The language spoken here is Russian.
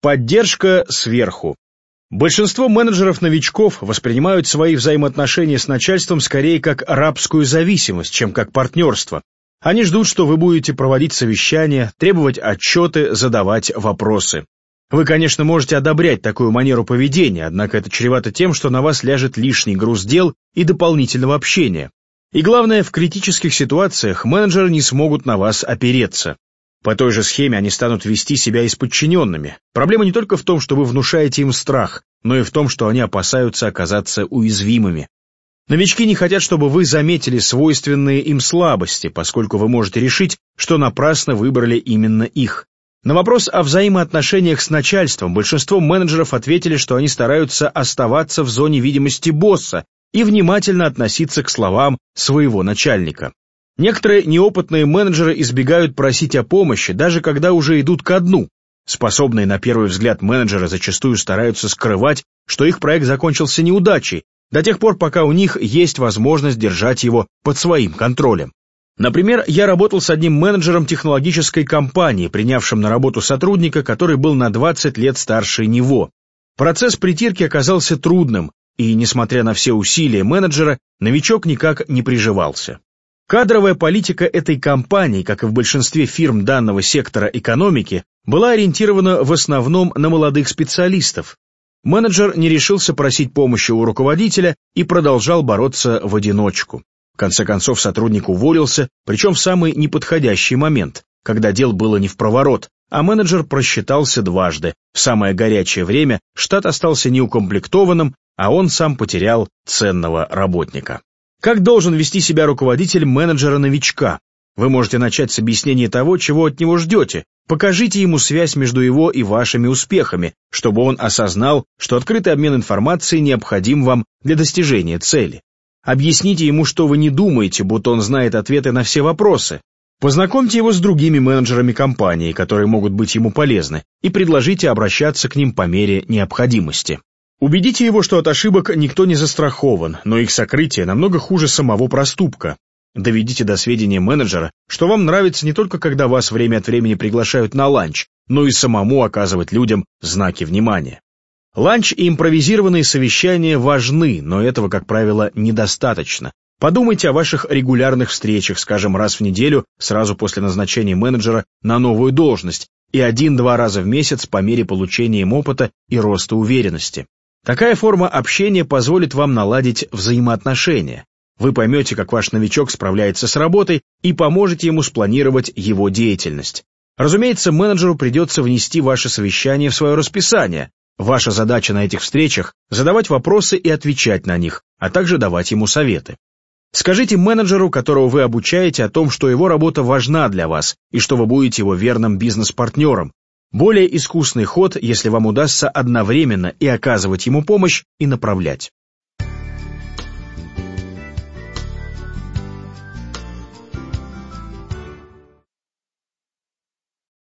Поддержка сверху. Большинство менеджеров-новичков воспринимают свои взаимоотношения с начальством скорее как рабскую зависимость, чем как партнерство. Они ждут, что вы будете проводить совещания, требовать отчеты, задавать вопросы. Вы, конечно, можете одобрять такую манеру поведения, однако это чревато тем, что на вас ляжет лишний груз дел и дополнительного общения. И главное, в критических ситуациях менеджеры не смогут на вас опереться. По той же схеме они станут вести себя и с подчиненными. Проблема не только в том, что вы внушаете им страх, но и в том, что они опасаются оказаться уязвимыми. Новички не хотят, чтобы вы заметили свойственные им слабости, поскольку вы можете решить, что напрасно выбрали именно их. На вопрос о взаимоотношениях с начальством большинство менеджеров ответили, что они стараются оставаться в зоне видимости босса и внимательно относиться к словам своего начальника. Некоторые неопытные менеджеры избегают просить о помощи, даже когда уже идут ко дну. Способные на первый взгляд менеджеры зачастую стараются скрывать, что их проект закончился неудачей, до тех пор, пока у них есть возможность держать его под своим контролем. Например, я работал с одним менеджером технологической компании, принявшим на работу сотрудника, который был на 20 лет старше него. Процесс притирки оказался трудным, и, несмотря на все усилия менеджера, новичок никак не приживался. Кадровая политика этой компании, как и в большинстве фирм данного сектора экономики, была ориентирована в основном на молодых специалистов. Менеджер не решился просить помощи у руководителя и продолжал бороться в одиночку. В конце концов сотрудник уволился, причем в самый неподходящий момент, когда дел было не впроворот, а менеджер просчитался дважды. В самое горячее время штат остался неукомплектованным, а он сам потерял ценного работника. Как должен вести себя руководитель менеджера-новичка? Вы можете начать с объяснения того, чего от него ждете. Покажите ему связь между его и вашими успехами, чтобы он осознал, что открытый обмен информацией необходим вам для достижения цели. Объясните ему, что вы не думаете, будто он знает ответы на все вопросы. Познакомьте его с другими менеджерами компании, которые могут быть ему полезны, и предложите обращаться к ним по мере необходимости. Убедите его, что от ошибок никто не застрахован, но их сокрытие намного хуже самого проступка. Доведите до сведения менеджера, что вам нравится не только когда вас время от времени приглашают на ланч, но и самому оказывать людям знаки внимания. Ланч и импровизированные совещания важны, но этого, как правило, недостаточно. Подумайте о ваших регулярных встречах, скажем, раз в неделю, сразу после назначения менеджера на новую должность, и 1-2 раза в месяц по мере получения им опыта и роста уверенности. Такая форма общения позволит вам наладить взаимоотношения. Вы поймете, как ваш новичок справляется с работой, и поможете ему спланировать его деятельность. Разумеется, менеджеру придется внести ваше совещание в свое расписание. Ваша задача на этих встречах – задавать вопросы и отвечать на них, а также давать ему советы. Скажите менеджеру, которого вы обучаете, о том, что его работа важна для вас и что вы будете его верным бизнес-партнером. Более искусный ход, если вам удастся одновременно и оказывать ему помощь, и направлять.